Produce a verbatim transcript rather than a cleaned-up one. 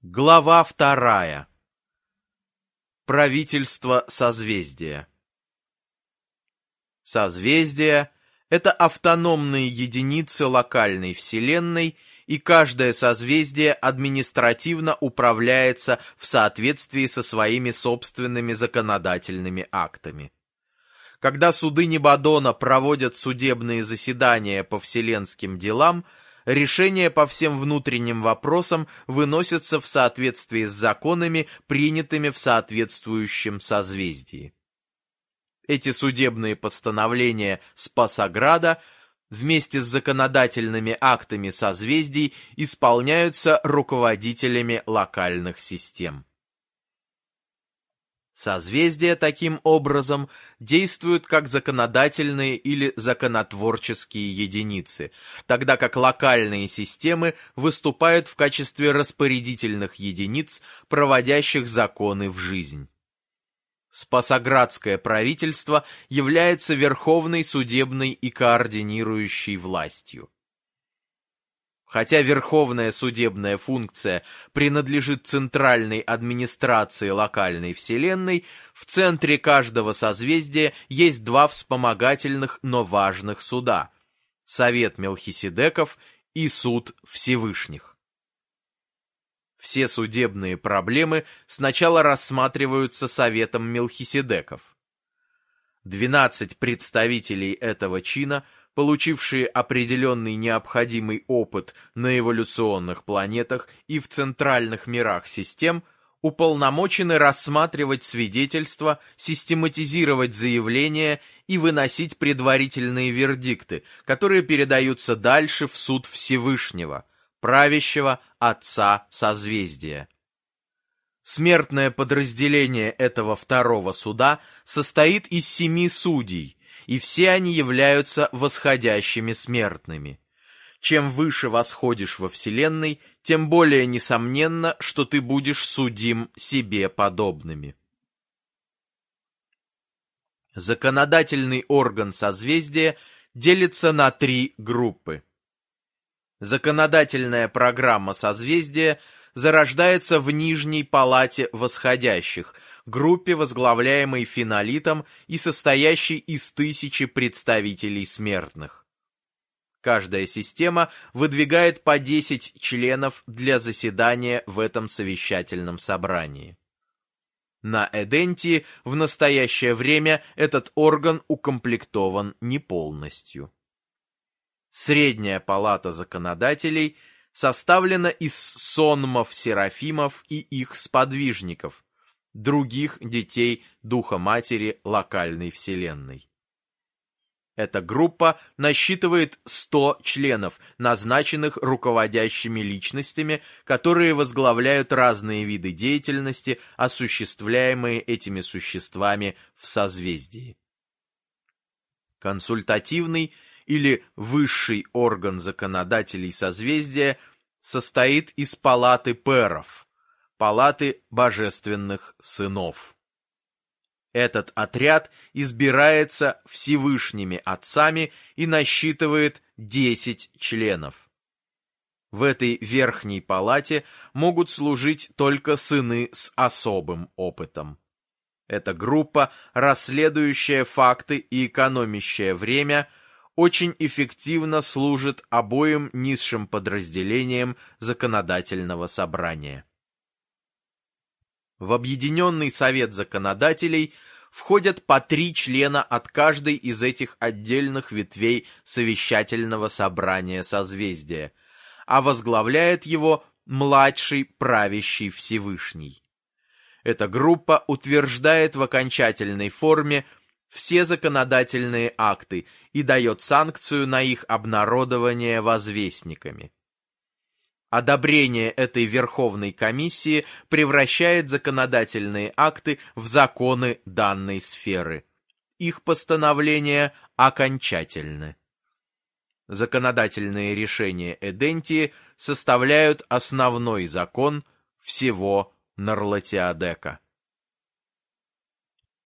Глава вторая. Правительство созвездия. Созвездия — это автономные единицы локальной Вселенной, и каждое созвездие административно управляется в соответствии со своими собственными законодательными актами. Когда суды Небадона проводят судебные заседания по вселенским делам, решения по всем внутренним вопросам выносятся в соответствии с законами, принятыми в соответствующем созвездии. Эти судебные постановления Спасограда вместе с законодательными актами созвездий исполняются руководителями локальных систем. Созвездия таким образом действуют как законодательные или законотворческие единицы, тогда как локальные системы выступают в качестве распорядительных единиц, проводящих законы в жизнь. Спасоградское правительство является верховной судебной и координирующей властью. Хотя верховная судебная функция принадлежит центральной администрации локальной Вселенной, в центре каждого созвездия есть два вспомогательных, но важных суда – Совет Мелхиседеков и Суд Всевышних. Все судебные проблемы сначала рассматриваются Советом Мелхиседеков. Двенадцать представителей этого чина – получившие определенный необходимый опыт на эволюционных планетах и в центральных мирах систем, уполномочены рассматривать свидетельства, систематизировать заявления и выносить предварительные вердикты, которые передаются дальше в суд Всевышнего, правящего Отца созвездия. Смертное подразделение этого второго суда состоит из семи судей, и все они являются восходящими смертными. Чем выше восходишь во Вселенной, тем более несомненно, что ты будешь судим себе подобными. Законодательный орган созвездия делится на три группы. Законодательная программа созвездия зарождается в нижней палате восходящих, группе, возглавляемой фенолитом и состоящей из тысячи представителей смертных. Каждая система выдвигает по десять членов для заседания в этом совещательном собрании. На Эдентии в настоящее время этот орган укомплектован не полностью. Средняя палата законодателей составлена из сонмов-серафимов и их сподвижников, других детей Духа Матери локальной Вселенной. Эта группа насчитывает сто членов, назначенных руководящими личностями, которые возглавляют разные виды деятельности, осуществляемые этими существами в созвездии. Консультативный или высший орган законодателей созвездия состоит из палаты пэров, палаты божественных сынов. Этот отряд избирается Всевышними Отцами и насчитывает десять членов. В этой верхней палате могут служить только сыны с особым опытом. Эта группа, расследующая факты и экономящая время, очень эффективно служит обоим низшим подразделениям законодательного собрания. В Объединенный Совет Законодателей входят по три члена от каждой из этих отдельных ветвей совещательного собрания созвездия, а возглавляет его младший правящий Всевышний. Эта группа утверждает в окончательной форме все законодательные акты и дает санкцию на их обнародование возвестниками. Одобрение этой Верховной комиссии превращает законодательные акты в законы данной сферы. Их постановления окончательны. Законодательные решения Эдентии составляют основной закон всего Нарлатиадека.